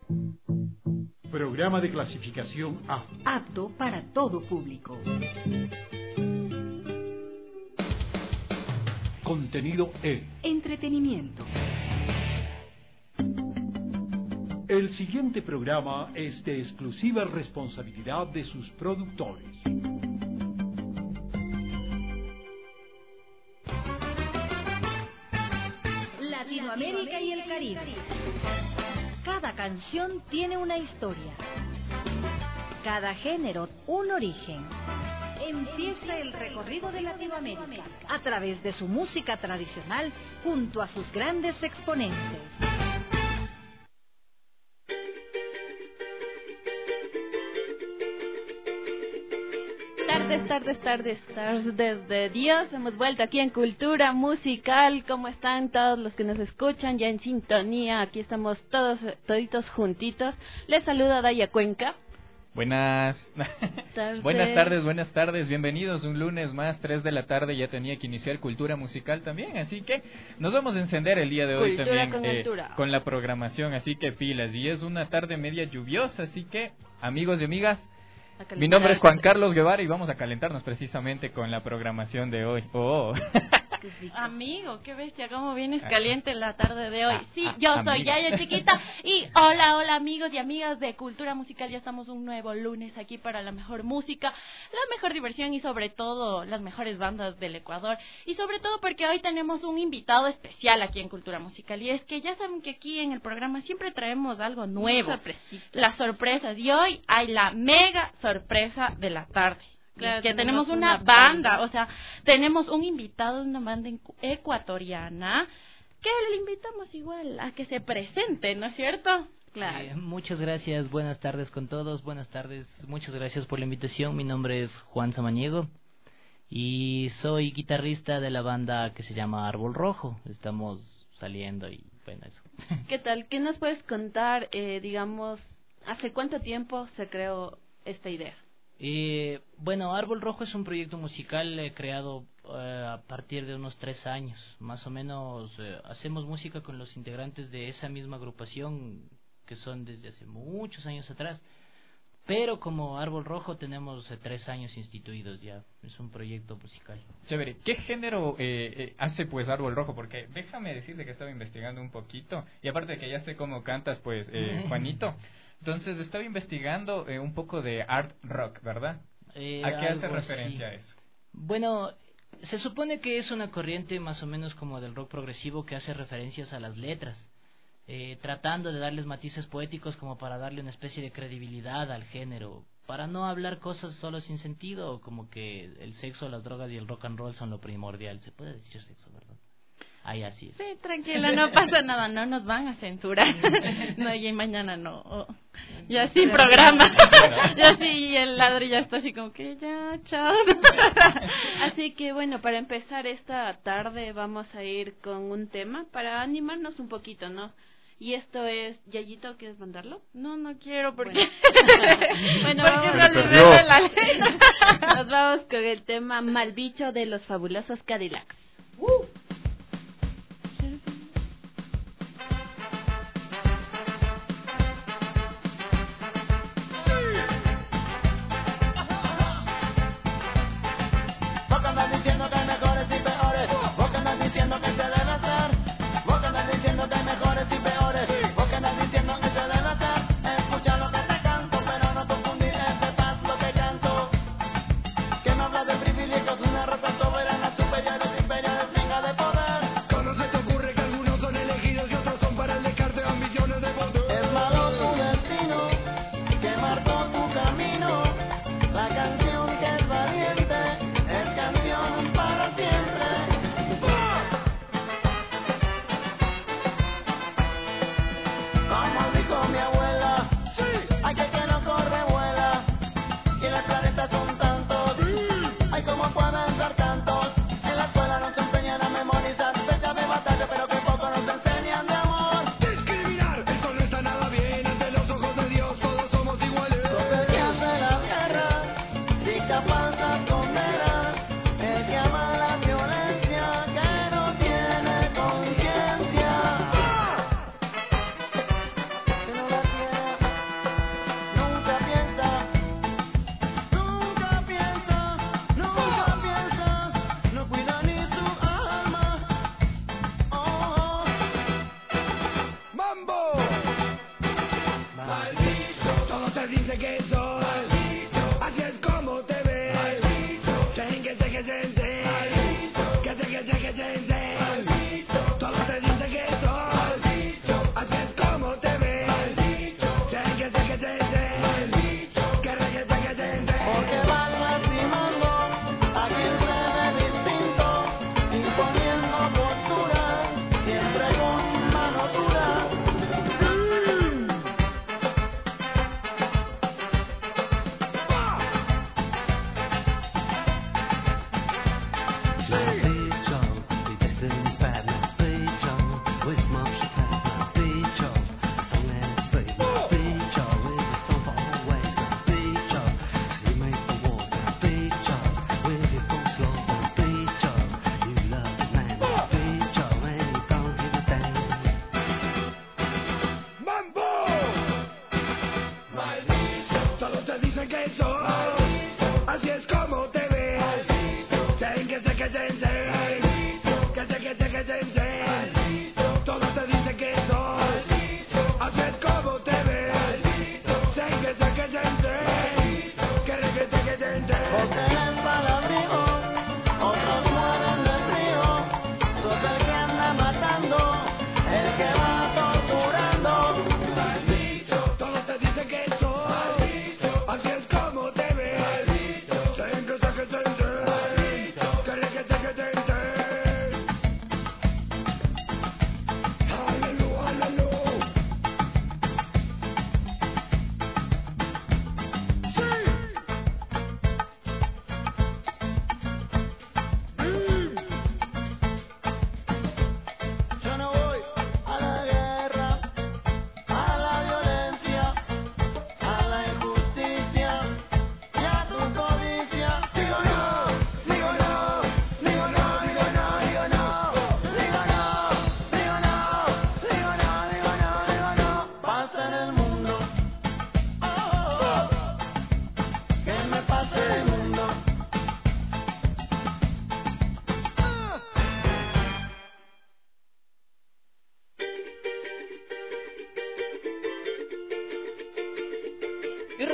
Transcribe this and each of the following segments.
Programa de clasificación A. Apto para todo público. Contenido E. Entretenimiento. El siguiente programa es de exclusiva responsabilidad de sus productores. Latinoamérica y el Caribe. Cada canción tiene una historia. Cada género un origen. Empieza el recorrido de Latinoamérica a través de su música tradicional junto a sus grandes exponentes. Tardes desde Dios. Hemos vuelto aquí en Cultura Musical. ¿Cómo están todos los que nos escuchan? Ya en sintonía. Aquí estamos toditos juntitos. Les saluda Daya Cuenca. Buenas tardes, bienvenidos un lunes más, 3 de la tarde, ya tenía que iniciar Cultura Musical también, así que nos vamos a encender el día de hoy también con la programación, así que pilas, y es una tarde media lluviosa, así que amigos y amigas, mi nombre es Juan Carlos Guevara y vamos a calentarnos precisamente con la programación de hoy. Oh. Amigo, qué bestia, cómo vienes caliente la tarde de hoy. Sí, yo soy Yaya Chiquita y hola amigos y amigas de Cultura Musical. Ya estamos un nuevo lunes aquí para la mejor música, la mejor diversión y sobre todo las mejores bandas del Ecuador. Y sobre todo porque hoy tenemos un invitado especial aquí en Cultura Musical. Y es que ya saben que aquí en el programa siempre traemos algo nuevo, las sorpresas. Y hoy hay la mega sorpresa de la tarde. Claro, que tenemos una banda, o sea, tenemos un invitado de una banda ecuatoriana que le invitamos igual a que se presente, ¿no es cierto? Claro. Muchas gracias, buenas tardes con todos, buenas tardes, muchas gracias por la invitación. Mi nombre es Juan Samaniego y soy guitarrista de la banda que se llama Árbol Rojo. Estamos saliendo y bueno, eso. ¿Qué tal? ¿Qué nos puedes contar, digamos, hace cuánto tiempo se creó esta idea? Bueno, Árbol Rojo es un proyecto musical creado a partir de unos 3 años, más o menos. Hacemos música con los integrantes de esa misma agrupación que son desde hace muchos años atrás, pero como Árbol Rojo tenemos 3 años instituidos ya, es un proyecto musical. Chévere, ¿qué género hace pues Árbol Rojo? Porque déjame decirte que estaba investigando un poquito, y aparte de que ya sé cómo cantas pues Juanito. Entonces estaba investigando un poco de art rock, ¿verdad? ¿A qué hace referencia a eso? Bueno, se supone que es una corriente más o menos como del rock progresivo que hace referencias a las letras, tratando de darles matices poéticos como para darle una especie de credibilidad al género, para no hablar cosas solo sin sentido, como que el sexo, las drogas y el rock and roll son lo primordial. Se puede decir sexo, ¿verdad? Ahí así es. Sí, tranquilo, no pasa nada, no nos van a censurar. No, y mañana no. Ya sin programa. Ya sí, el ladro ya está así como que ya, chao. Así que bueno, para empezar esta tarde vamos a ir con un tema para animarnos un poquito, ¿no? Y esto es, Yayito, ¿quieres mandarlo? No quiero porque... Bueno, nos vamos con el tema Mal Bicho de los Fabulosos Cadillacs. Privilegios, una raza soberana superior al imperio.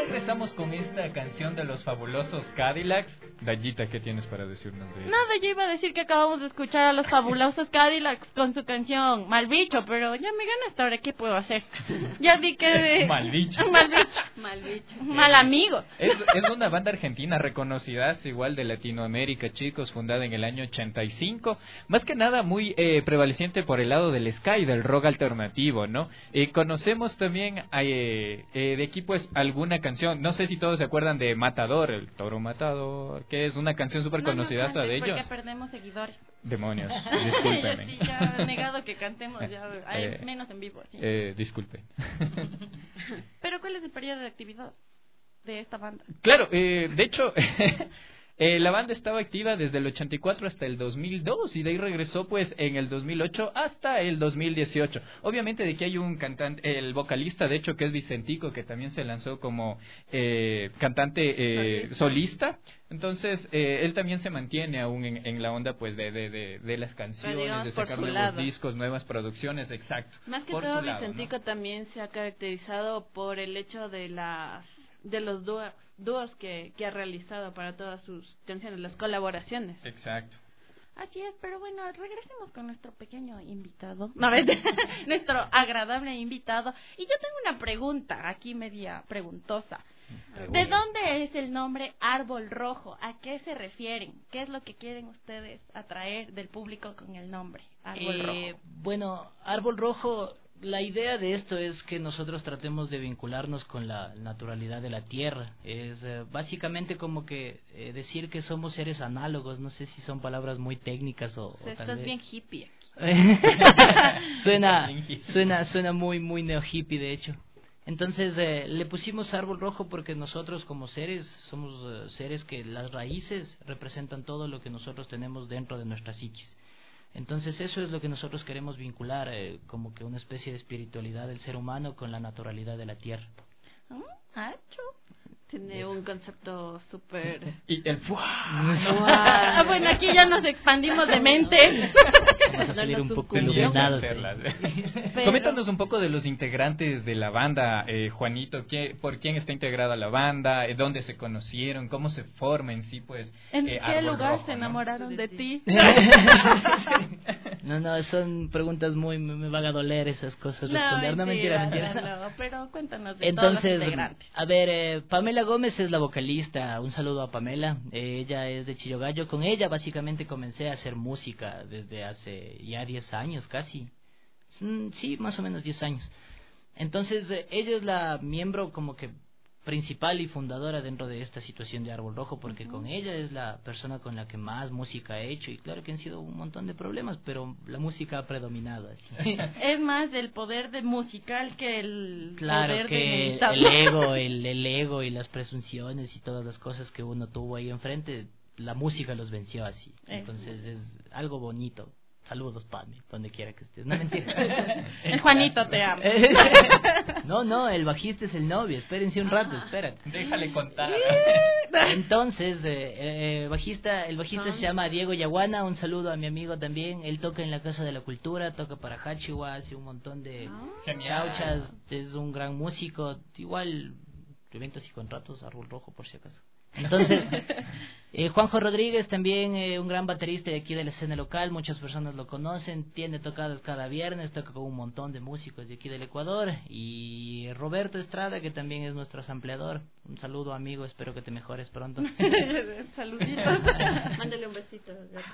regresamos con esta canción de los fabulosos Cadillacs. Dayita, ¿qué tienes para decirnos de ello? Nada, yo iba a decir que acabamos de escuchar a los fabulosos Cadillacs con su canción Mal Bicho, pero ya me ganaste ahora, ¿qué puedo hacer? Ya vi que... Mal bicho. Mal bicho. Mal bicho. Mal amigo. Es una banda argentina reconocida, igual de Latinoamérica, chicos, fundada en el año 85. Más que nada muy prevaleciente por el lado del ska y del rock alternativo, ¿no? Conocemos también de aquí pues alguna canción, no sé si todos se acuerdan de Matador, el Toro Matador, que es una canción súper conocida de ellos. Porque perdemos seguidores. Demonios, discúlpenme. Sí, ya negado que cantemos, ya hay menos en vivo. Sí. Disculpen. Pero ¿cuál es el periodo de actividad de esta banda? Claro, de hecho... la banda estaba activa desde el 84 hasta el 2002 y de ahí regresó pues en el 2008 hasta el 2018. Obviamente de aquí hay un cantante, el vocalista de hecho que es Vicentico, que también se lanzó como cantante solista. Entonces él también se mantiene aún en la onda pues de las canciones, de sacar nuevos discos, nuevas producciones, exacto. Más que todo Vicentico, ¿no? También se ha caracterizado por el hecho de los dúos que ha realizado para todas sus canciones, las colaboraciones. Exacto. Así es, pero bueno, regresemos con nuestro pequeño invitado, nuestro agradable invitado. Y yo tengo una pregunta aquí media preguntosa. ¿De dónde es el nombre Árbol Rojo? ¿A qué se refieren? ¿Qué es lo que quieren ustedes atraer del público con el nombre Árbol Rojo? Bueno, Árbol Rojo... La idea de esto es que nosotros tratemos de vincularnos con la naturalidad de la tierra. Es básicamente como que decir que somos seres análogos. No sé si son palabras muy técnicas o tal estás vez... bien hippie. suena muy neo hippie, de hecho. Entonces le pusimos Árbol Rojo porque nosotros como seres somos seres que las raíces representan todo lo que nosotros tenemos dentro de nuestra psiquis. Entonces eso es lo que nosotros queremos vincular, como que una especie de espiritualidad del ser humano con la naturalidad de la tierra. Tiene un concepto súper... Y el bueno, aquí ya nos expandimos de mente. Vamos a salir un poco iluminados. Coméntanos un poco de los integrantes de la banda, Juanito. ¿Por quién está integrada la banda? ¿Dónde se conocieron? ¿Cómo se forma en sí, pues? ¿En qué lugar se enamoraron de ti? No, son preguntas me van a doler esas cosas responder. No, mentira. No, pero cuéntanos de Entonces, todos los integrantes. A ver, Pamela Gómez es la vocalista. Un saludo a Pamela. Ella es de Chillogallo. Con ella básicamente comencé a hacer música desde hace ya 10 años casi. Sí, más o menos 10 años. Entonces, ella es la miembro como que principal y fundadora dentro de esta situación de Árbol Rojo, porque con ella es la persona con la que más música he hecho, y claro que han sido un montón de problemas, pero la música ha predominado así. Es más el poder de musical que el poder que de el ego y las presunciones y todas las cosas que uno tuvo ahí enfrente, la música los venció así. Entonces es algo bonito. Saludos, Pami, donde quiera que estés. No, mentira. El Juanito te ama. No, el bajista es el novio. Espérense un rato, espérate. Déjale contar. Entonces, el bajista se llama Diego Yaguana. Un saludo a mi amigo también. Él toca en la Casa de la Cultura, toca para Hachiwa, hace un montón de chauchas. Es un gran músico. Igual, eventos y contratos, Árbol Rojo, por si acaso. Entonces, Juanjo Rodríguez también, un gran baterista de aquí de la escena local, muchas personas lo conocen, tiene tocadas cada viernes, toca con un montón de músicos de aquí del Ecuador. Y Roberto Estrada, que también es nuestro sampleador. Un saludo, amigo, espero que te mejores pronto. Saluditos. Mándale un besito.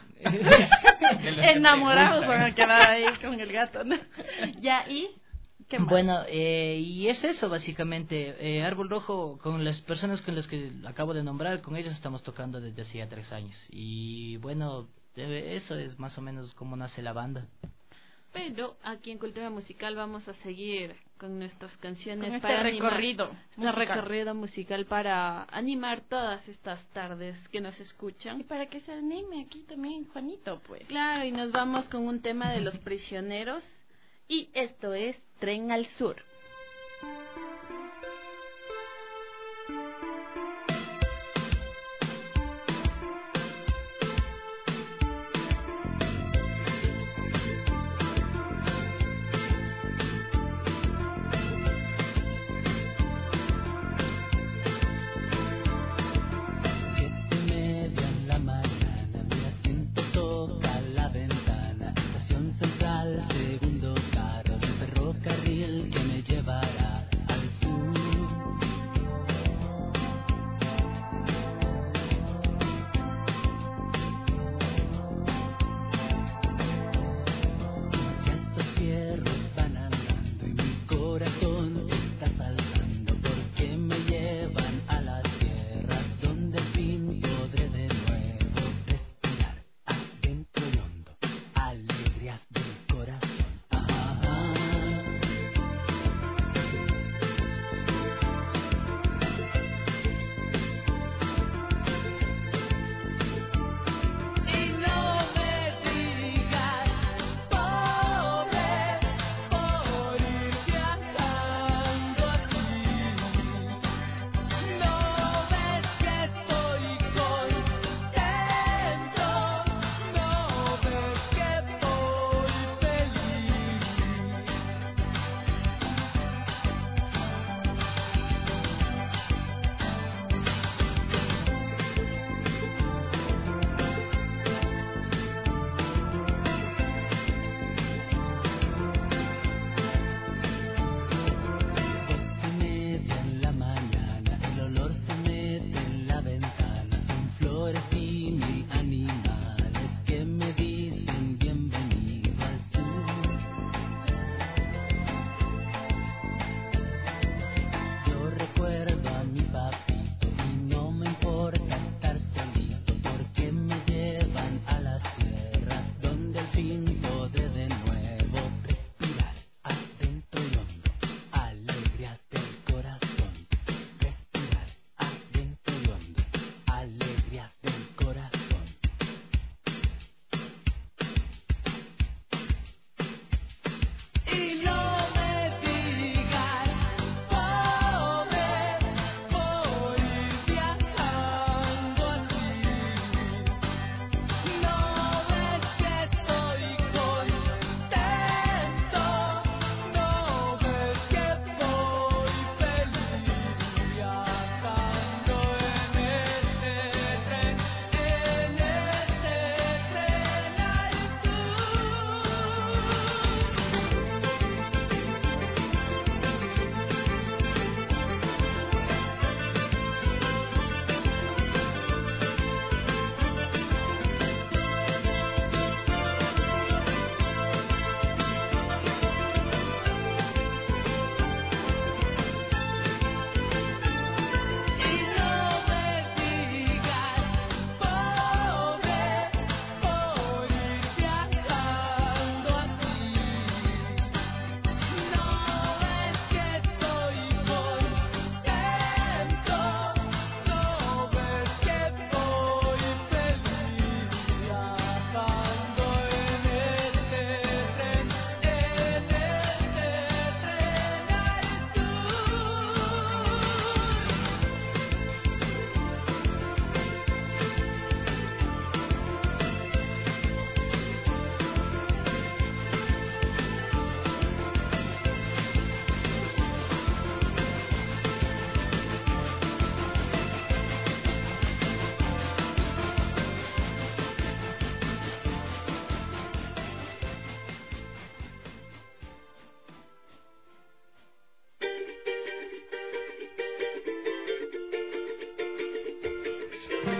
Enamorados van a quedar ahí con el gato, ¿no? Ya, ¿y? Bueno, y es eso básicamente. Árbol Rojo, con las personas con las que acabo de nombrar, con ellos estamos tocando desde hacía 3 años. Y bueno, eso es más o menos cómo nace la banda. Pero aquí en Cultura Musical vamos a seguir con nuestras canciones con para recorrido musical para animar todas estas tardes que nos escuchan. Y para que se anime aquí también Juanito, pues. Claro, y nos vamos con un tema de Los Prisioneros. Y esto es Tren al Sur.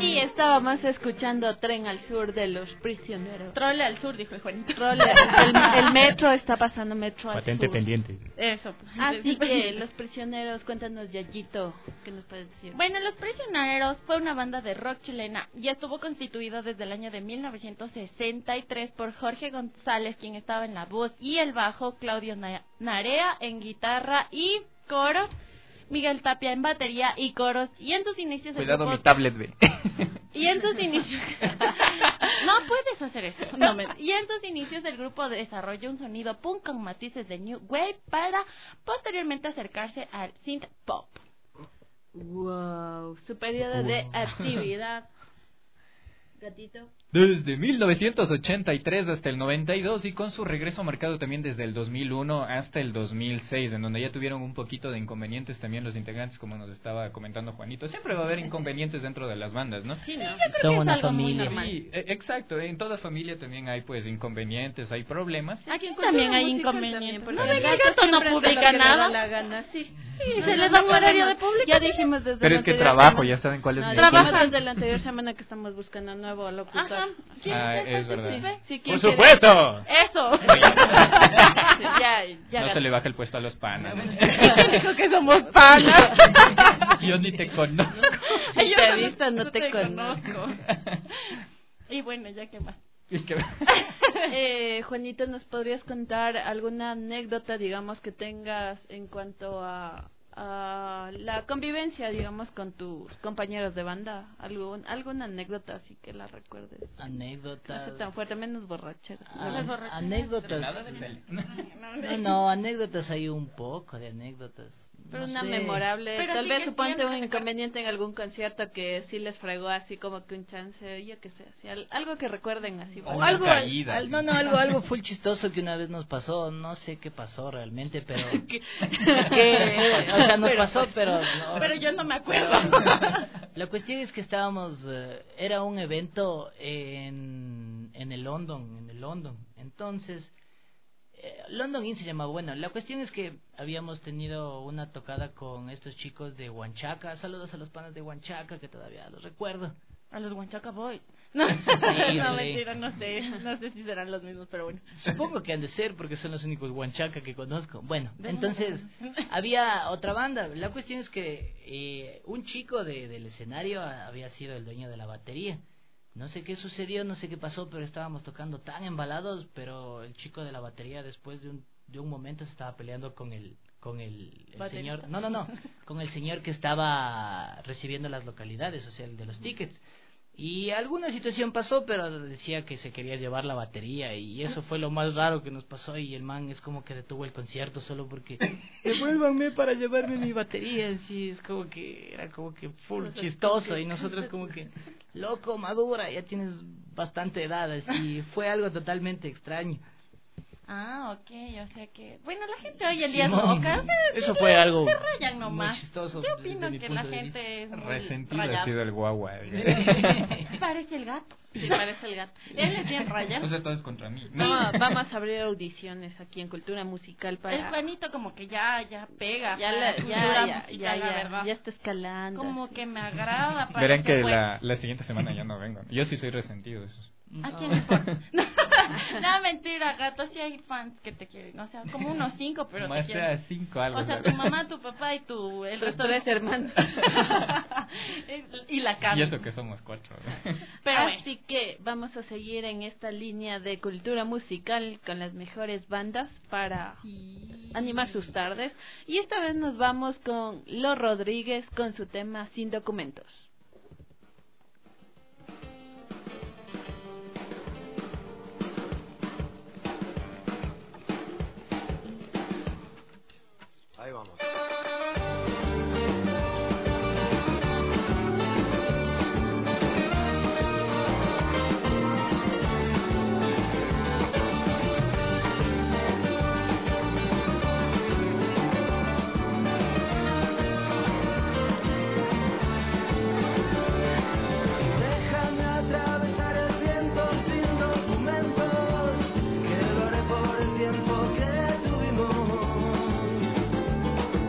Y estábamos escuchando Tren al Sur de Los Prisioneros. Trole al sur, dijo el Juanito. Trole, el metro está pasando, metro al Patente sur. pendiente. Eso. Así que Los Prisioneros, cuéntanos, Yayito, ¿qué nos puedes decir? Bueno, Los Prisioneros fue una banda de rock chilena y estuvo constituida desde el año de 1963 por Jorge González, quien estaba en la voz y el bajo, Claudio Narea en guitarra y coros, Miguel Tapia en batería y coros, y en sus inicios... Cuidado, mi tablet, ve. Y en sus inicios... No puedes hacer eso. No, y en sus inicios el grupo desarrolló un sonido punk con matices de new wave para posteriormente acercarse al synth pop. Wow, su periodo de actividad. Gatito. Desde 1983 hasta el 92 y con su regreso marcado también desde el 2001 hasta el 2006, en donde ya tuvieron un poquito de inconvenientes también los integrantes, como nos estaba comentando Juanito. Siempre va a haber inconvenientes dentro de las bandas, ¿no? Sí, ¿no? Son una familia. Sí, exacto, en toda familia también hay pues inconvenientes, hay problemas. Aquí también hay inconvenientes. También, No, el gato no publica nada. La gana, sí. Sí, se les da horario de público. Ya dijimos desde Pero la es que anterior trabajo, semana. ya saben cuál es mi Dijimos sueldo. desde la anterior semana que estamos buscando un nuevo locutor. Ajá. Sí, Es verdad. Sí, ¡Por ¿quién quiere? supuesto! Eso. Sí, ya No gato. se le baja el puesto a los panas. ¿Quién dijo que somos panas? Yo ni te conozco. Si te he visto, no te conozco. Y bueno, ya que más. Es que- Juanito, ¿nos podrías contar alguna anécdota, digamos, que tengas en cuanto a la convivencia, digamos, con tus compañeros de banda? ¿Alguna anécdota así que la recuerdes? Anécdotas. No sé tan fuerte, menos borracheras. Anécdotas. Nada de peli. No, anécdotas hay un poco de anécdotas. Pero No una sé. memorable, Pero tal sí vez que suponte siempre un recuerdo. inconveniente en algún concierto que sí les fregó así como que un chance, yo qué sé, así, algo que recuerden así. Una Algo, caída, sí. algo full chistoso que una vez nos pasó, no sé qué pasó realmente, pero es que, o sea, nos pasó, pero no. Pero yo no me acuerdo. La cuestión es que estábamos, era un evento en el London, entonces London Inn se llamaba. Bueno, la cuestión es que habíamos tenido una tocada con estos chicos de Huanchaca. Saludos a los panas de Huanchaca, que todavía los recuerdo. A los Huanchaca Boys. No, Sí, no, de- mentira, no sé si serán los mismos, pero bueno. Supongo que han de ser, porque son los únicos Huanchaca que conozco. Bueno, entonces había otra banda. La cuestión es que un chico del escenario había sido el dueño de la batería. No sé qué sucedió, no sé qué pasó, pero estábamos tocando tan embalados, pero el chico de la batería después de un momento se estaba peleando con el señor, no, con el señor que estaba recibiendo las localidades, o sea, el de los tickets. Y alguna situación pasó, pero decía que se quería llevar la batería y eso fue lo más raro que nos pasó, y el man es como que detuvo el concierto solo porque devuélvanme para llevarme mi batería. Sí, es como que era como que full chistoso, y nosotros como que loco, madura, ya tienes bastante edad, así fue algo totalmente extraño. Ah, ok, o sea que... Bueno, la gente hoy en día es Simón, loca. O sea, eso fue algo se rayan muy nomás. chistoso. Yo opino desde mi que la punto de vista. gente es muy Resentido ha rayada. sido el guagua. Parece el gato. Sí, parece el gato. Él es bien rayado. O sea, todo es contra mí. Vamos a abrir audiciones aquí en Cultura Musical El para... Juanito como que ya pega. Ya, para cultura musical, la verdad. ya está escalando. Como que me agrada. Verán que parece la siguiente semana ya no vengo. Yo sí soy resentido de eso. ¿A quién le importa? No, mentira, gato, sí hay fans que te quieren. O sea, como unos 5, pero Más te sea quieren. 5 algo. O sea, tu mamá, tu papá y el Los resto de tres hermanos. y la cama. Y eso que somos 4. Pero Así que vamos a seguir en esta línea de cultura musical con las mejores bandas para animar sus tardes. Y esta vez nos vamos con Los Rodríguez con su tema Sin Documentos. Ahí vamos. Déjame atravesar el viento sin documentos, que lo haré por el tiempo que tuvimos.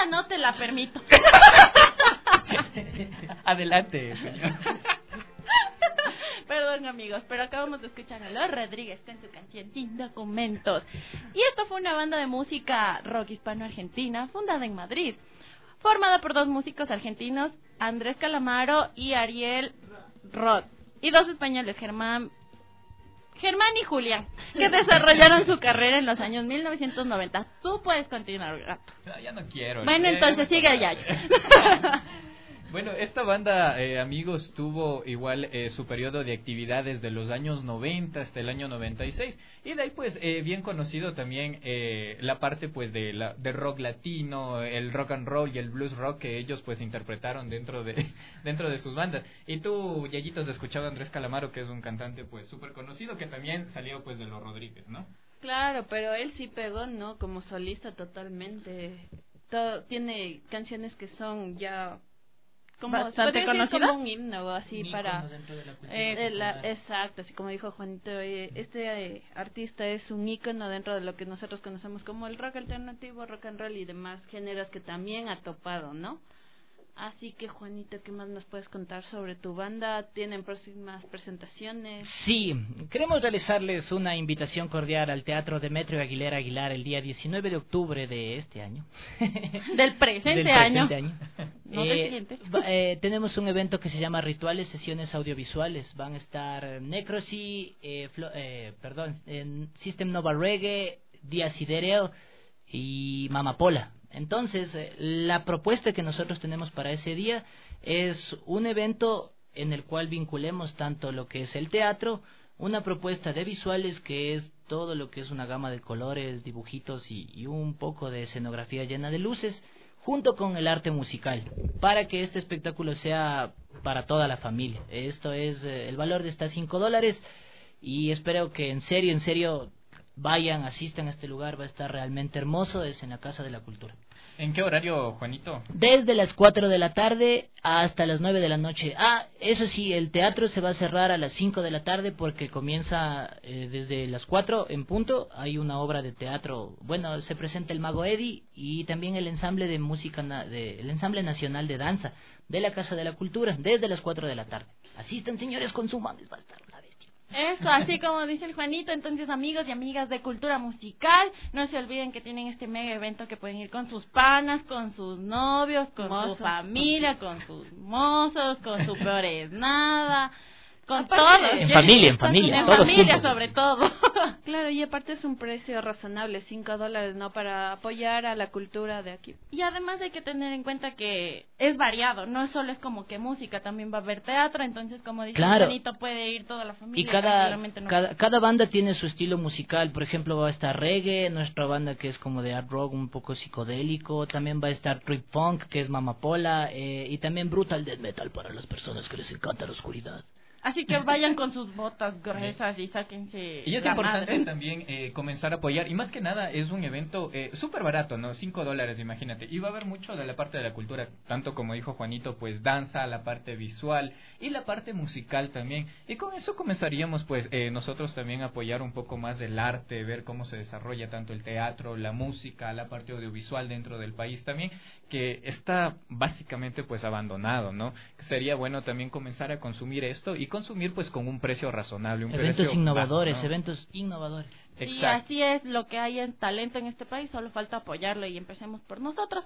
no te la permito. Adelante, señor. Perdón, amigos, pero acabamos de escuchar a Los Rodríguez con su canción Sin Documentos. Y esto fue una banda de música rock hispano-argentina fundada en Madrid, formada por dos músicos argentinos, Andrés Calamaro y Ariel Roth, y dos españoles, Germán y Julián, que desarrollaron su carrera en los años 1990. Tú puedes continuar, Gato. No, ya no quiero. Bueno, entonces sigue ya. Bueno, esta banda, amigos, tuvo igual su periodo de actividades de los años 90 hasta el año 96, y de ahí pues bien conocido también la parte pues de rock latino, el rock and roll y el blues rock que ellos pues interpretaron dentro de sus bandas. Y tú, Yayito, has escuchado a Andrés Calamaro, que es un cantante pues súper conocido, que también salió pues de Los Rodríguez, ¿no? Claro, pero él sí pegó, ¿no? Como solista totalmente. Tiene canciones que son ya como bastante conocidas, como un himno así para exacto, así como dijo Juanito, este artista es un ícono dentro de lo que nosotros conocemos como el rock alternativo, rock and roll y demás géneros que también ha topado, ¿no? Así que, Juanito, ¿qué más nos puedes contar sobre tu banda? ¿Tienen próximas presentaciones? Sí, queremos realizarles una invitación cordial al Teatro Demetrio Aguilar el día 19 de octubre de este año. Del presente año. No del siguiente. Tenemos un evento que se llama Rituales, Sesiones Audiovisuales. Van a estar Necrosis, System Nova Reggae, Día Sidereo y Mamapola. Entonces, la propuesta que nosotros tenemos para ese día es un evento en el cual vinculemos tanto lo que es el teatro, una propuesta de visuales que es todo lo que es una gama de colores, dibujitos y un poco de escenografía llena de luces, junto con el arte musical, para que este espectáculo sea para toda la familia. Esto es, el valor de está $5 y espero que en serio vayan, asistan a este lugar, va a estar realmente hermoso, es en la Casa de la Cultura. ¿En qué horario, Juanito? Desde las 4 de la tarde hasta las 9 de la noche. Eso sí, el teatro se va a cerrar a las 5 de la tarde porque comienza desde las 4 en punto. Hay una obra de teatro, bueno, se presenta el Mago Eddie y también el ensamble de música, el ensamble nacional de danza de la Casa de la Cultura, desde las 4 de la tarde. Asistan, señores, consuman, les va a estar la bestia. Eso, así como dice el Juanito. Entonces, amigos y amigas de Cultura Musical, no se olviden que tienen este mega evento que pueden ir con sus panas, con sus novios, con su familia, con sus mozos, con su peor es nada, con todos. En familia, todos juntos. Sobre todo. Claro, y aparte es un precio razonable, $5, ¿no? Para apoyar a la cultura de aquí. Y además hay que tener en cuenta que es variado, no solo es como que música, también va a haber teatro, entonces como dice claro. Juanito, puede ir toda la familia. Y cada banda tiene su estilo musical, por ejemplo va a estar reggae, nuestra banda que es como de art rock, un poco psicodélico, también va a estar trip punk, que es Mamapola, y también brutal death metal para las personas que les encanta la oscuridad. Así que vayan con sus botas gruesas y sáquense. Y es importante también comenzar a apoyar. Y más que nada es un evento súper barato, ¿no? $5, imagínate. Y va a haber mucho de la parte de la cultura, tanto como dijo Juanito, pues danza, la parte visual y la parte musical también. Y con eso comenzaríamos pues nosotros también a apoyar un poco más el arte, ver cómo se desarrolla tanto el teatro, la música, la parte audiovisual dentro del país también, que está básicamente pues abandonado, ¿no? Sería bueno también comenzar a consumir esto y consumir pues con un precio razonable, eventos innovadores, bajo, ¿no? Eventos innovadores. Y así es lo que hay en talento en este país, solo falta apoyarlo y empecemos por nosotros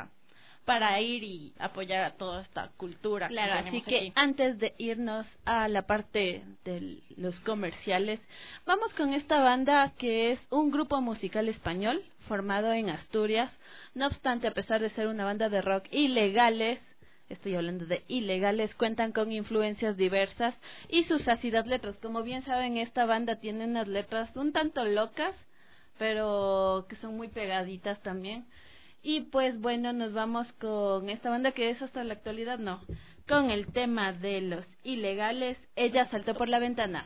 para ir y apoyar a toda esta cultura. Claro, así que aquí, antes de irnos a la parte de los comerciales, vamos con esta banda que es un grupo musical español formado en Asturias. No obstante, a pesar de ser una banda de rock ilegales, estoy hablando de ilegales, cuentan con influencias diversas y sus ácidas letras. Como bien saben, esta banda tiene unas letras un tanto locas, pero que son muy pegaditas también. Y pues bueno, nos vamos con esta banda que es hasta la actualidad, con el tema de los ilegales. Ella saltó por la ventana.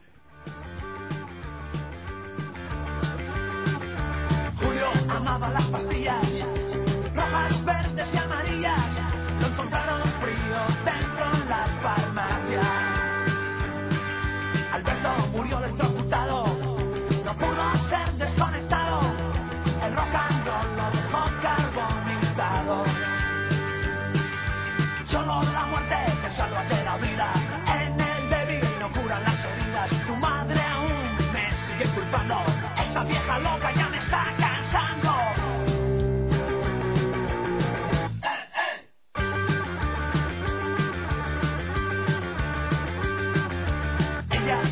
Julio amaba las pastillas rojas, verdes y amarillas. Lo encontraron frío dentro de la farmacia. Alberto murió electrocutado, no pudo ser desconectado. El rock and roll lo dejó carbonizado.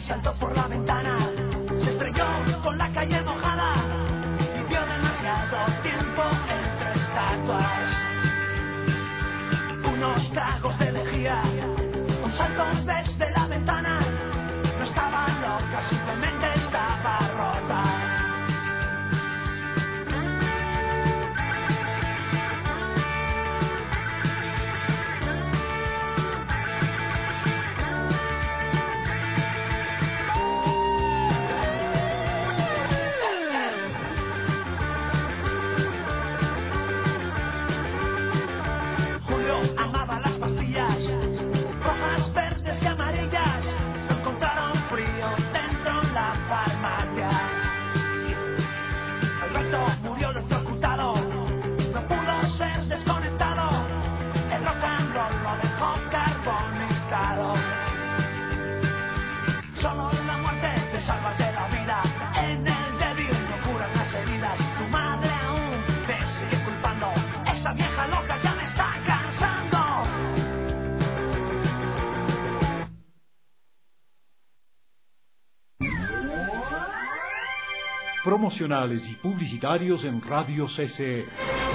saltó por la ventana, se estrelló con la calle mojada y dio demasiado tiempo entre estatuas. Unos tragos de lejía, un salto desde la ventana, no estaba loca, simplemente estaba rota. Amaba las pastillas rojas, verdes y amarillas. Lo encontraron frío dentro de la farmacia. Alberto murió electrocutado, no pudo ser desconectado. El rock and roll lo dejó carbonizado. Solo la muerte te salva de la vida. En el débil no curas las heridas. Tu madre aún te sigue culpando. Esa vieja loca ya me está cansando. Promocionales y publicitarios en Radio CCE.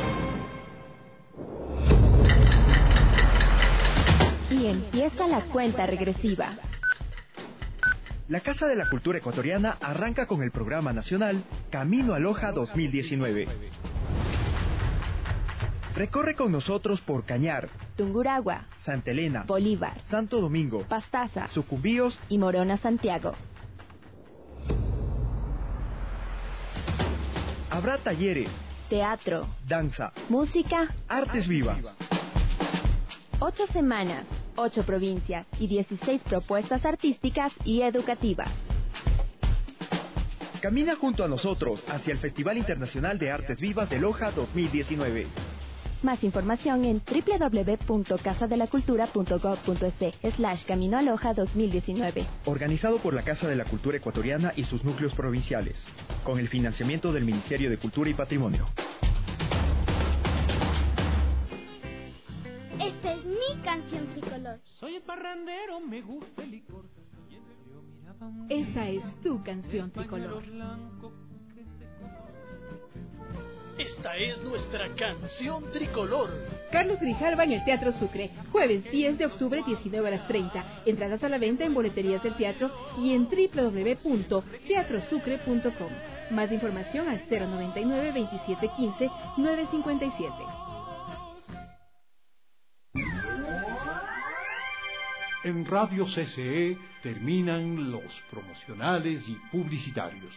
Y empieza la cuenta regresiva. La Casa de la Cultura Ecuatoriana arranca con el programa nacional Camino a Loja 2019. Recorre con nosotros por Cañar, Tungurahua, Santa Elena, Bolívar, Santo Domingo, Pastaza, Sucumbíos y Morona, Santiago. Habrá talleres, teatro, danza, música, artes vivas. 8 semanas, 8 provincias y 16 propuestas artísticas y educativas. Camina junto a nosotros hacia el Festival Internacional de Artes Vivas de Loja 2019. Más información en www.casadelacultura.gov.es/Camino a Loja 2019. Organizado por la Casa de la Cultura Ecuatoriana y sus núcleos provinciales, con el financiamiento del Ministerio de Cultura y Patrimonio. Esta es mi canción tricolor. Soy el parrandero, me gusta el licor. Esta es tu canción tricolor. Esta es nuestra canción tricolor. Carlos Grijalva en el Teatro Sucre, jueves 10 de octubre, 19:30. Entradas a la venta en boleterías del teatro y en www.teatrosucre.com. Más información al 099 2715 957. En Radio CCE terminan los promocionales y publicitarios.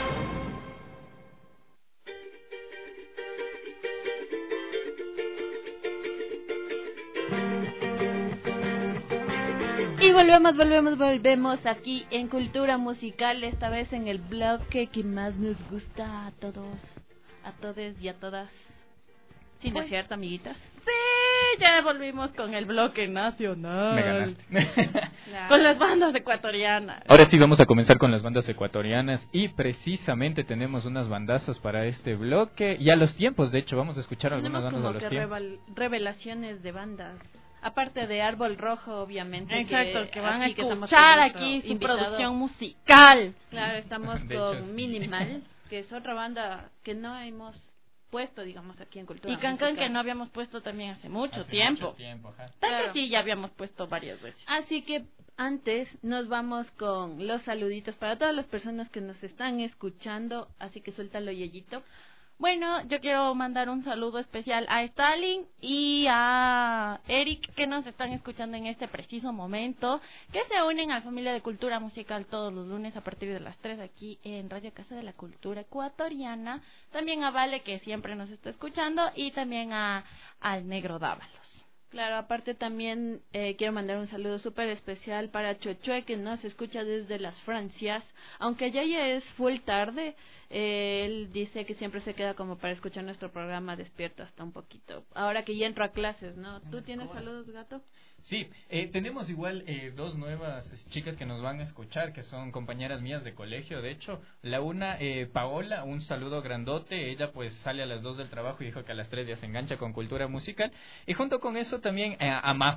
Y volvemos aquí en Cultura Musical, esta vez en el bloque que más nos gusta a todos y a todas. ¿Sí, no es cierto, amiguitas? Sí, ya volvimos con el bloque nacional. Me ganaste. Claro. Con las bandas ecuatorianas. Ahora sí vamos a comenzar con las bandas ecuatorianas y precisamente tenemos unas bandazas para este bloque. Y a los tiempos, de hecho, vamos a escuchar algunas bandas a los tiempos. Revelaciones de bandas. Aparte de Árbol Rojo, obviamente. Exacto, que van a escuchar aquí su producción musical. Claro, estamos con Minimal, que es otra banda que no hemos puesto, digamos, aquí en Cultura Y Cancán, que no habíamos puesto también hace mucho tiempo. Tal que sí, ya habíamos puesto varias veces. Así que antes nos vamos con los saluditos para todas las personas que nos están escuchando, así que suéltalo, Yeyito. Bueno, yo quiero mandar un saludo especial a Stalin y a Eric, que nos están escuchando en este preciso momento, que se unen a Familia de Cultura Musical todos los lunes a partir de las 3 aquí en Radio Casa de la Cultura Ecuatoriana. También a Vale, que siempre nos está escuchando, y también al Negro Dávalos. Claro, aparte también quiero mandar un saludo súper especial para Chochue, que nos escucha desde las Francias, aunque ya es full tarde. Él dice que siempre se queda como para escuchar nuestro programa despierto hasta un poquito. Ahora que ya entro a clases, ¿no? ¿Tú tienes saludos, gato? Sí, tenemos igual dos nuevas chicas que nos van a escuchar, que son compañeras mías de colegio. De hecho, la una, Paola, un saludo grandote. Ella pues sale a las 2 del trabajo y dijo que a las 3 ya se engancha con Cultura Musical. Y junto con eso también a Maffer.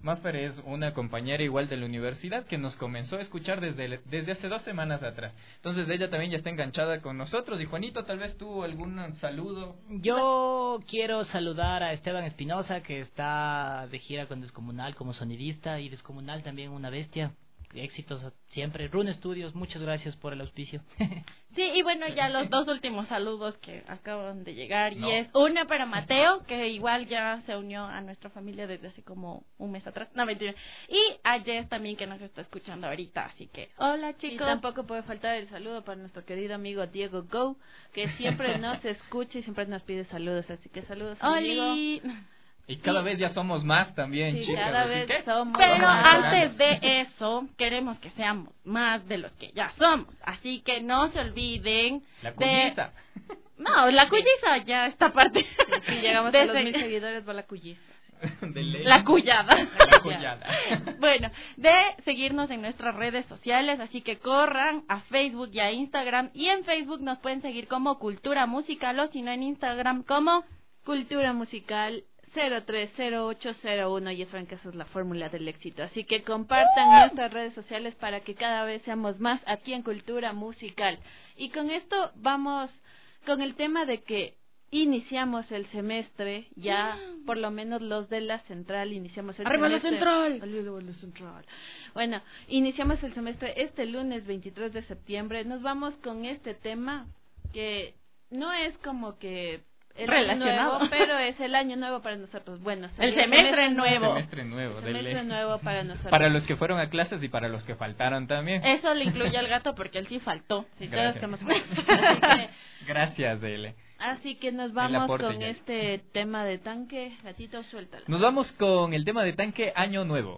Maffer es una compañera igual de la universidad que nos comenzó a escuchar desde hace 2 semanas atrás. Entonces ella también ya está enganchada con nosotros. Y Juanito, tal vez tú algún saludo. Yo quiero saludar a Esteban Espinosa, que está de gira con Descomunal como sonidista, y Descomunal también una bestia. Éxitos siempre. Rune Studios, muchas gracias por el auspicio. Sí, y bueno, ya los 2 últimos saludos que acaban de llegar. Y es una para Mateo, que igual ya se unió a nuestra familia desde hace como un mes atrás. No, mentira. Y a Jess también, que nos está escuchando ahorita. Así que, hola chicos. Y tampoco puede faltar el saludo para nuestro querido amigo Diego Go, que siempre nos escucha y siempre nos pide saludos. Así que saludos, amigo. Y cada vez ya somos más también, sí, chicas. Cada vez somos Pero más. antes de eso, queremos que seamos más de los que ya somos. Así que no se olviden la culliza. No, la culliza ya está parte. Sí, llegamos a los 1000 seguidores por la culliza. La cullada. La cullada. Bueno, de seguirnos en nuestras redes sociales, así que corran a Facebook y a Instagram. Y en Facebook nos pueden seguir como Cultura Musical, o si no en Instagram como Cultura Musical 030801, y saben que esa es la fórmula del éxito. Así que compartan nuestras redes sociales para que cada vez seamos más aquí en Cultura Musical. Y con esto vamos con el tema de que iniciamos el semestre, ya por lo menos los de la central iniciamos el ¡Arriba semestre. ¡Arriba la central! Bueno, iniciamos el semestre este lunes 23 de septiembre. Nos vamos con este tema que no es como que el relacionado, año nuevo, pero es el año nuevo para nosotros. Bueno, el semestre nuevo. Semestre nuevo para nosotros. Para los que fueron a clases y para los que faltaron también. Eso le incluye al gato porque él sí faltó. Sí, todos estamos Gracias, Dele. Así que nos vamos con este tema de Tanque. Gatito, suéltala. Nos vamos con el tema de Tanque, Año Nuevo.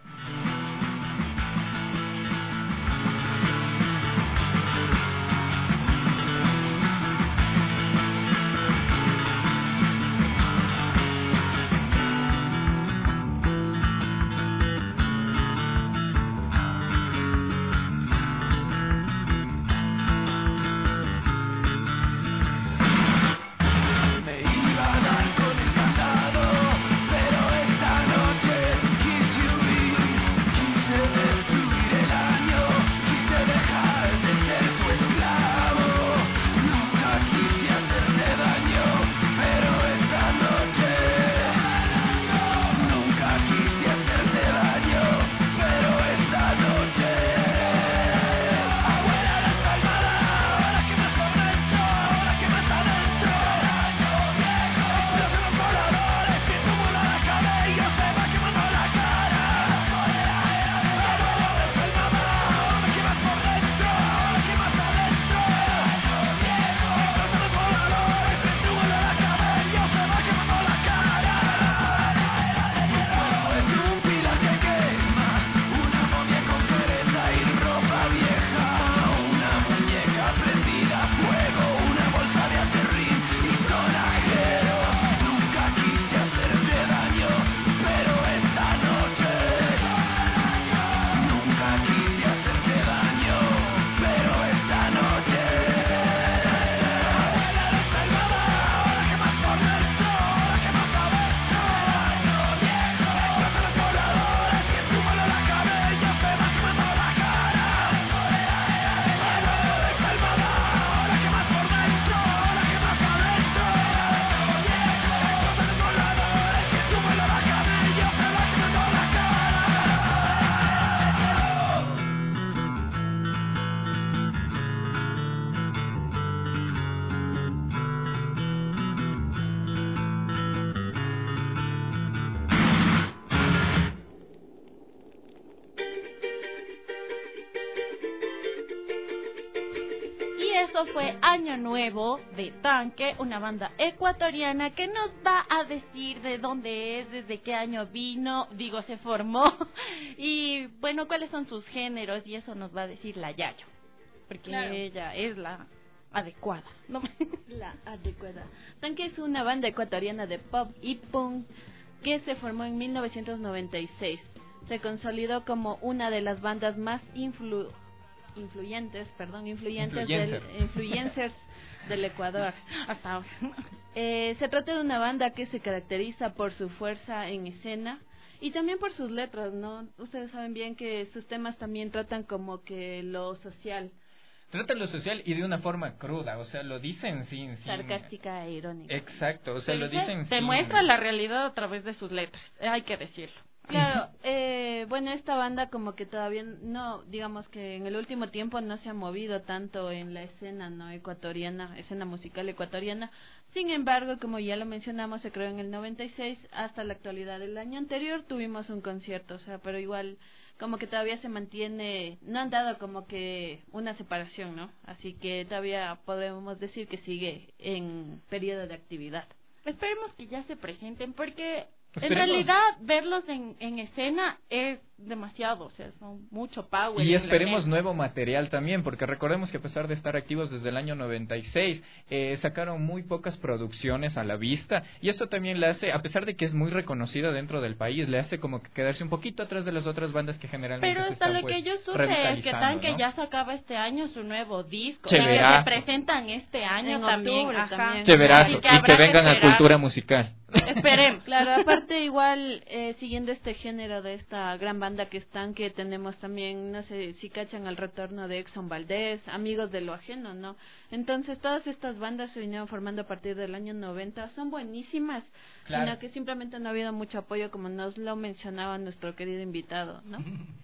Fue Año Nuevo de Tanque, una banda ecuatoriana que nos va a decir de dónde es, desde qué año vino, se formó, y bueno, cuáles son sus géneros, y eso nos va a decir la Yayo, porque ella es la adecuada, ¿no? La adecuada. Tanque es una banda ecuatoriana de pop y punk que se formó en 1996. Se consolidó como una de las bandas más influencers del Ecuador hasta ahora. Se trata de una banda que se caracteriza por su fuerza en escena Y también por sus letras, ¿no? Ustedes saben bien que sus temas también tratan como que lo social. Tratan lo social y de una forma cruda, o sea, lo dicen sin... sarcástica e irónica. Exacto, o sea, lo dicen sin... Demuestra la realidad a través de sus letras, hay que decirlo. Claro, bueno, esta banda como que todavía no, digamos que en el último tiempo no se ha movido tanto en la escena no ecuatoriana, escena musical ecuatoriana. Sin embargo, como ya lo mencionamos, se creó en el 96 hasta la actualidad. El año anterior tuvimos un concierto, o sea, pero igual como que todavía se mantiene, no han dado como que una separación, ¿no? Así que todavía podemos decir que sigue en periodo de actividad. Esperemos que ya se presenten porque... En realidad, verlos en escena es demasiado, o sea, son mucho power. Y esperemos nuevo material también, porque recordemos que a pesar de estar activos desde el año 96, sacaron muy pocas producciones a la vista, y esto también le hace, a pesar de que es muy reconocida dentro del país, le hace como que quedarse un poquito atrás de las otras bandas que generalmente pero se están lo que yo supe es que Tanque ya sacaba este año su nuevo disco, y que se presentan este año también. Chéverazo, y que vengan a Cultura Musical. Esperemos. Claro, aparte igual, siguiendo este género de esta gran banda que están, que tenemos también, no sé si cachan el retorno de Exxon Valdez, Amigos de lo Ajeno, ¿no? Entonces todas estas bandas se vinieron formando a partir del año 90, son buenísimas, sino que simplemente no ha habido mucho apoyo, como nos lo mencionaba nuestro querido invitado, ¿no?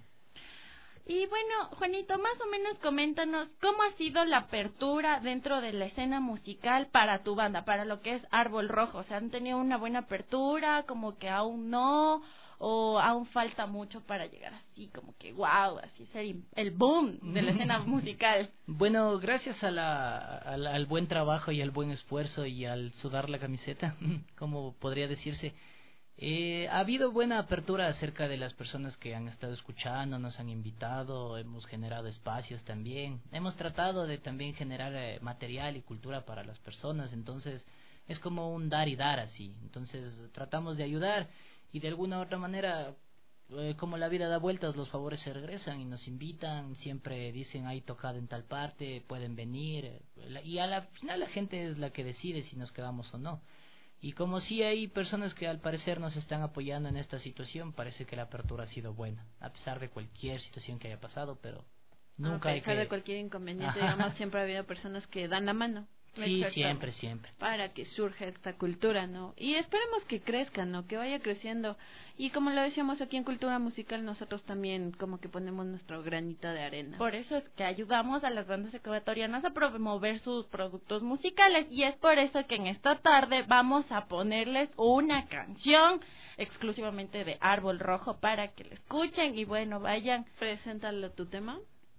Y bueno, Juanito, más o menos coméntanos cómo ha sido la apertura dentro de la escena musical para tu banda, para lo que es Árbol Rojo. O sea, ¿han tenido una buena apertura, como que aún no, o aún falta mucho para llegar así, como que wow, así ser el boom de la escena musical? Bueno, gracias al buen trabajo y al buen esfuerzo y al sudar la camiseta, como podría decirse, ha habido buena apertura acerca de las personas que han estado escuchando, nos han invitado, hemos generado espacios también, hemos tratado de también generar material y cultura para las personas, entonces es como un dar y dar así, entonces tratamos de ayudar y de alguna u otra manera, como la vida da vueltas, los favores se regresan y nos invitan, siempre dicen hay tocado en tal parte, pueden venir, y a la final la gente es la que decide si nos quedamos o no. Y como sí hay personas que al parecer nos están apoyando en esta situación, parece que la apertura ha sido buena, a pesar de cualquier situación que haya pasado, pero nunca hay que... A pesar de cualquier inconveniente, digamos, siempre ha habido personas que dan la mano. Sí, siempre. Para que surja esta cultura, ¿no? Y esperemos que crezca, ¿no? Que vaya creciendo. Y como lo decíamos aquí en Cultura Musical, nosotros también como que ponemos nuestro granito de arena. Por eso es que ayudamos a las bandas ecuatorianas a promover sus productos musicales. Y es por eso que en esta tarde vamos a ponerles una canción exclusivamente de Árbol Rojo para que la escuchen. Y bueno, vayan. Preséntalo tu tema.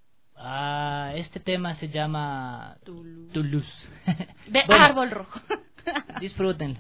Este tema se llama Toulouse. De bueno, Árbol Rojo. Disfrútenlo.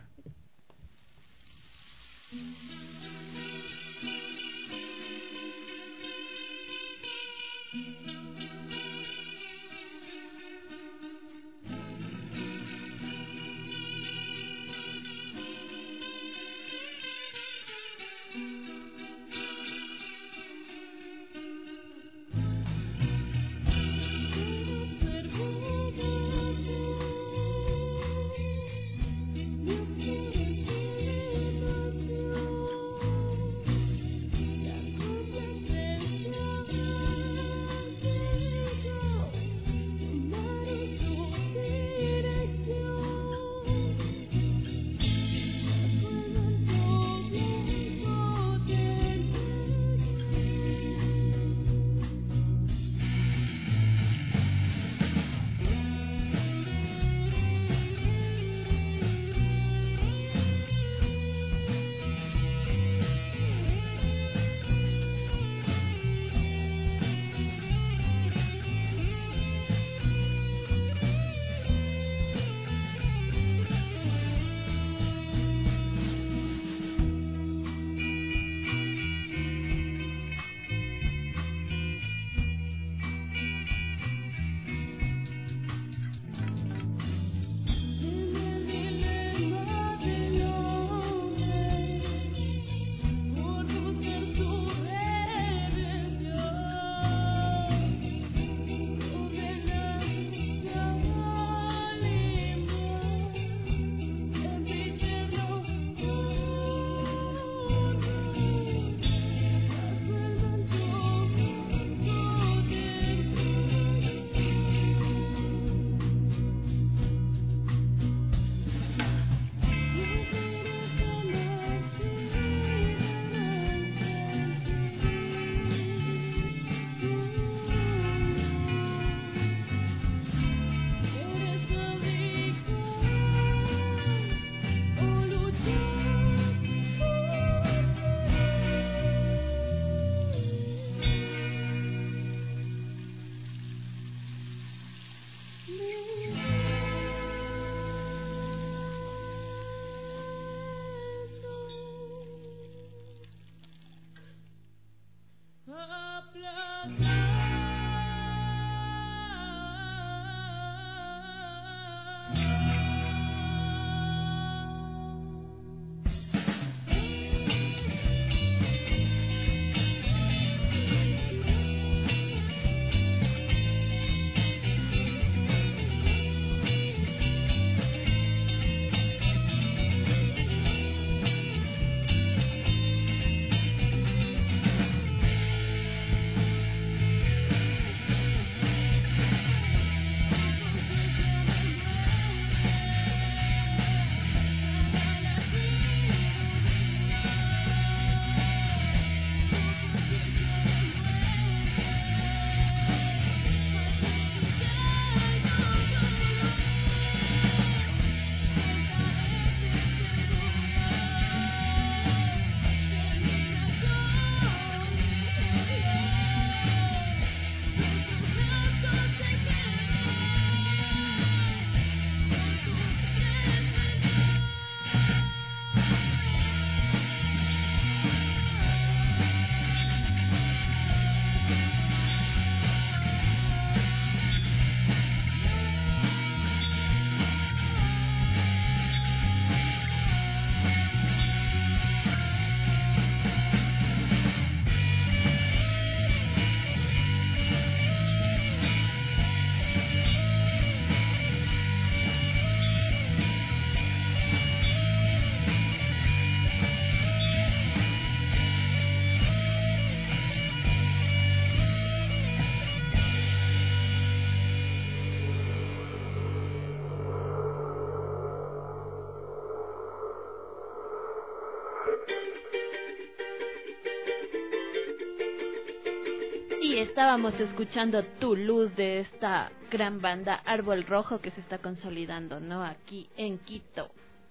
Y estábamos escuchando Tu Luz de esta gran banda Árbol Rojo que se está consolidando, ¿no? Aquí en Quito.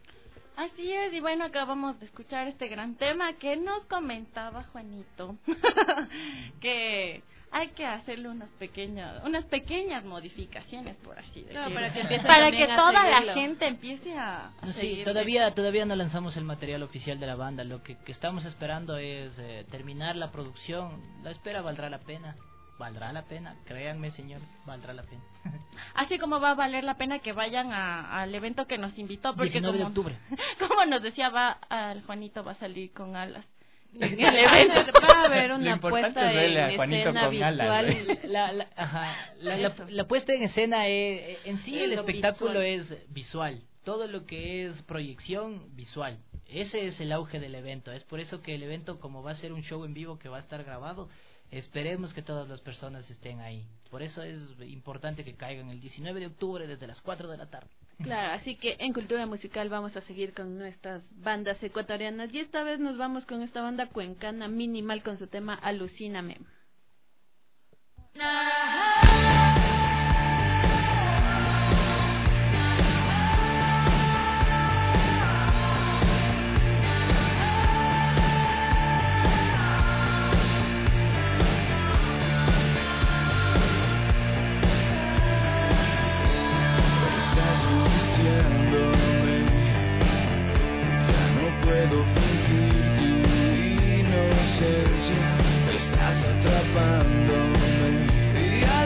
Así es, y bueno, acabamos de escuchar este gran tema que nos comentaba Juanito, que hay que hacerle unas pequeñas modificaciones, por así decirlo, para que toda la gente empiece a sí, todavía no lanzamos el material oficial de la banda. Lo que estamos esperando es terminar la producción. La espera valdrá la pena. Valdrá la pena, créanme, señor, valdrá la pena. Así como va a valer la pena que vayan al evento que nos invitó, porque 19 de octubre. Como nos decía, el Juanito va a salir con alas. En el evento va a haber una puesta en escena virtual. La puesta en escena en sí, el espectáculo es visual. Todo lo que es proyección visual. Ese es el auge del evento. Es por eso que el evento, como va a ser un show en vivo que va a estar grabado, esperemos que todas las personas estén ahí. Por eso es importante que caigan el 19 de octubre desde las 4 de la tarde. Claro, así que en Cultura Musical vamos a seguir con nuestras bandas ecuatorianas y esta vez nos vamos con esta banda cuencana Minimal con su tema Alucíname. Estás atrapándome y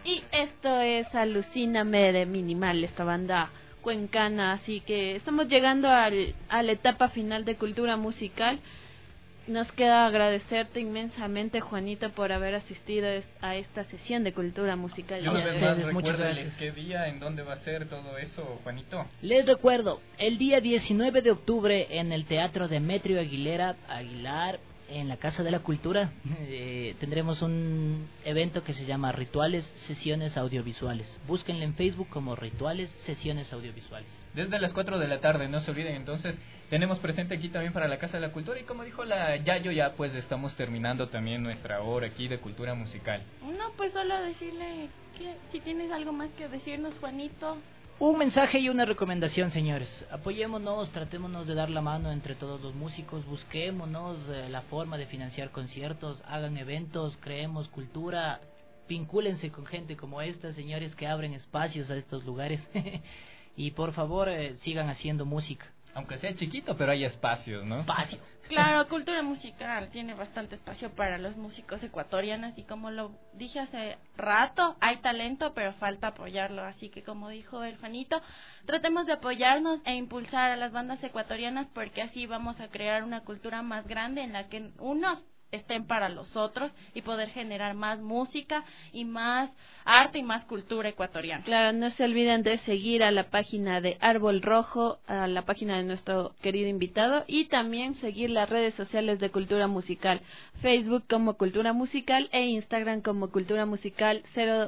Y esto es Alucíname de Minimal, esta banda cuencana, así que estamos llegando a la etapa final de Cultura Musical. Nos queda agradecerte inmensamente, Juanito, por haber asistido a esta sesión de Cultura Musical. Yo una vez más, recuérdales qué día, en dónde va a ser todo eso, Juanito. Les recuerdo, el día 19 de octubre en el Teatro Demetrio Aguilar, en la Casa de la Cultura, tendremos un evento que se llama Rituales Sesiones Audiovisuales. Búsquenlo en Facebook como Rituales Sesiones Audiovisuales. Desde las 4 de la tarde, no se olviden. Entonces, tenemos presente aquí también para la Casa de la Cultura. Y como dijo la Yayo, ya pues estamos terminando también nuestra hora aquí de Cultura Musical. No, pues solo decirle que si tienes algo más que decirnos, Juanito. Un mensaje y una recomendación, señores. Apoyémonos, tratémonos de dar la mano entre todos los músicos, busquémonos la forma de financiar conciertos, hagan eventos, creemos cultura, vincúlense con gente como esta, señores, que abren espacios a estos lugares. Y por favor, sigan haciendo música. Aunque sea chiquito, pero hay espacios, ¿no? Espacio. Claro, Cultura Musical tiene bastante espacio para los músicos ecuatorianos y como lo dije hace rato, hay talento, pero falta apoyarlo. Así que como dijo el Juanito, tratemos de apoyarnos e impulsar a las bandas ecuatorianas porque así vamos a crear una cultura más grande en la que unos estén para los otros y poder generar más música y más arte y más cultura ecuatoriana. Claro, no se olviden de seguir a la página de Árbol Rojo, a la página de nuestro querido invitado y también seguir las redes sociales de Cultura Musical, Facebook como Cultura Musical e Instagram como Cultura Musical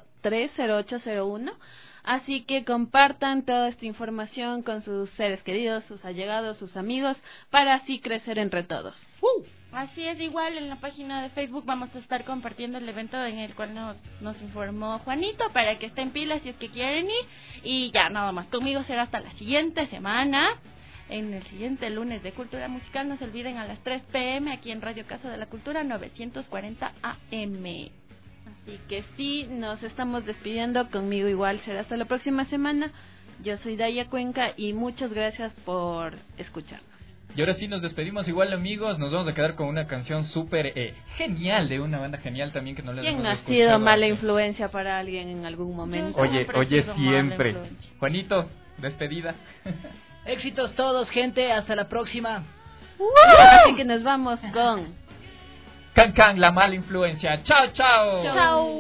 030801. Así que compartan toda esta información con sus seres queridos, sus allegados, sus amigos, para así crecer entre todos. Así es, igual en la página de Facebook vamos a estar compartiendo el evento en el cual nos informó Juanito para que estén pilas si es que quieren ir. Y ya, nada más, conmigo será hasta la siguiente semana. En el siguiente lunes de Cultura Musical, no se olviden a las 3 p.m. aquí en Radio Casa de la Cultura 940 AM. Así que sí, nos estamos despidiendo, conmigo igual será hasta la próxima semana. Yo soy Daya Cuenca y muchas gracias por escucharnos. Y ahora sí nos despedimos igual, amigos, nos vamos a quedar con una canción súper genial, de una banda genial también que no les hemos escuchado. ¿Quién ha sido mala influencia para alguien en algún momento? Oye, siempre. Juanito, despedida. Éxitos todos, gente, hasta la próxima. Así que nos vamos con... Can, la mala influencia. Chao, chao. Chao.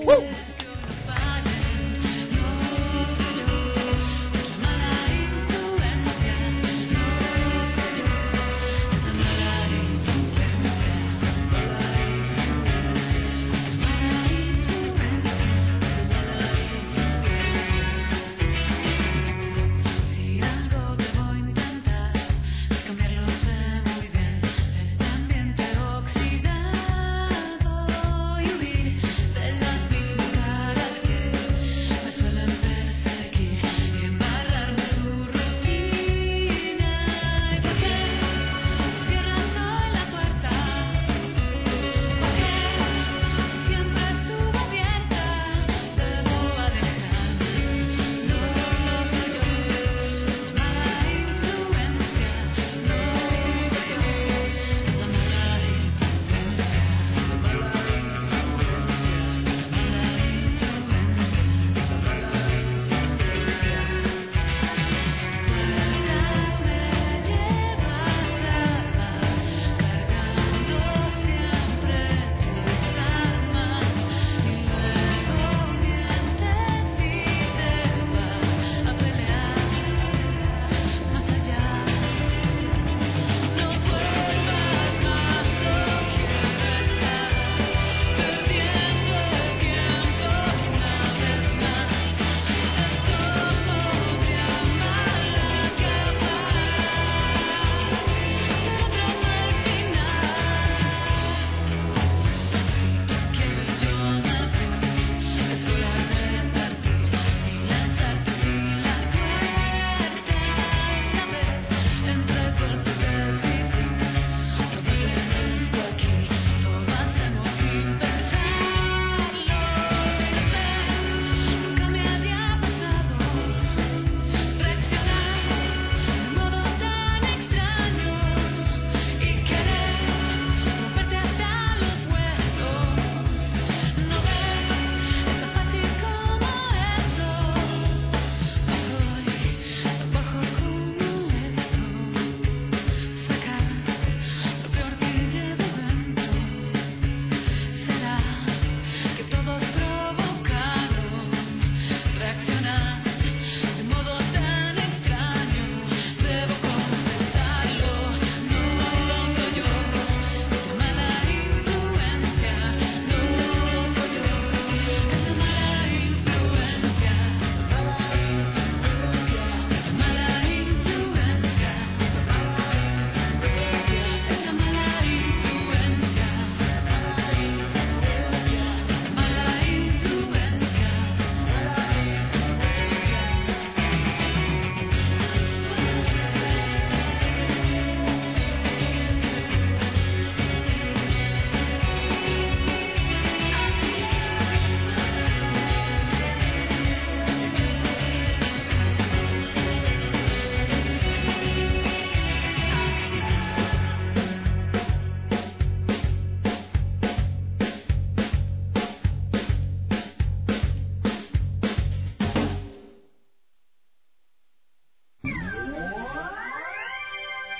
Oxidado y huir de las mil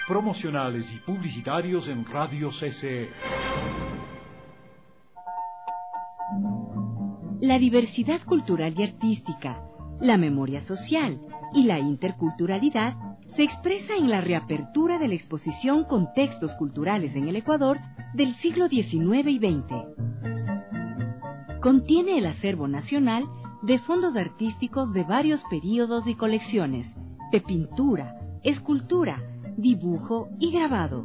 promocionales y publicitarios en Radio CCE. La diversidad cultural y artística, la memoria social y la interculturalidad se expresa en la reapertura de la exposición Contextos Culturales en el Ecuador del siglo XIX y XX. Contiene el acervo nacional de fondos artísticos de varios períodos y colecciones, de pintura, escultura, dibujo y grabado.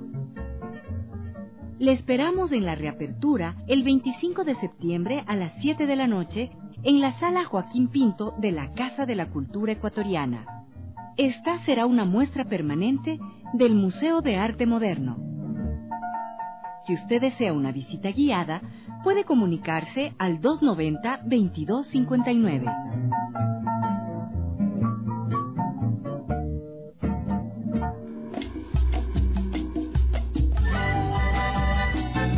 Le esperamos en la reapertura el 25 de septiembre a las 7 de la noche en la Sala Joaquín Pinto de la Casa de la Cultura Ecuatoriana. Esta será una muestra permanente del Museo de Arte Moderno. Si usted desea una visita guiada, puede comunicarse al 290-2259.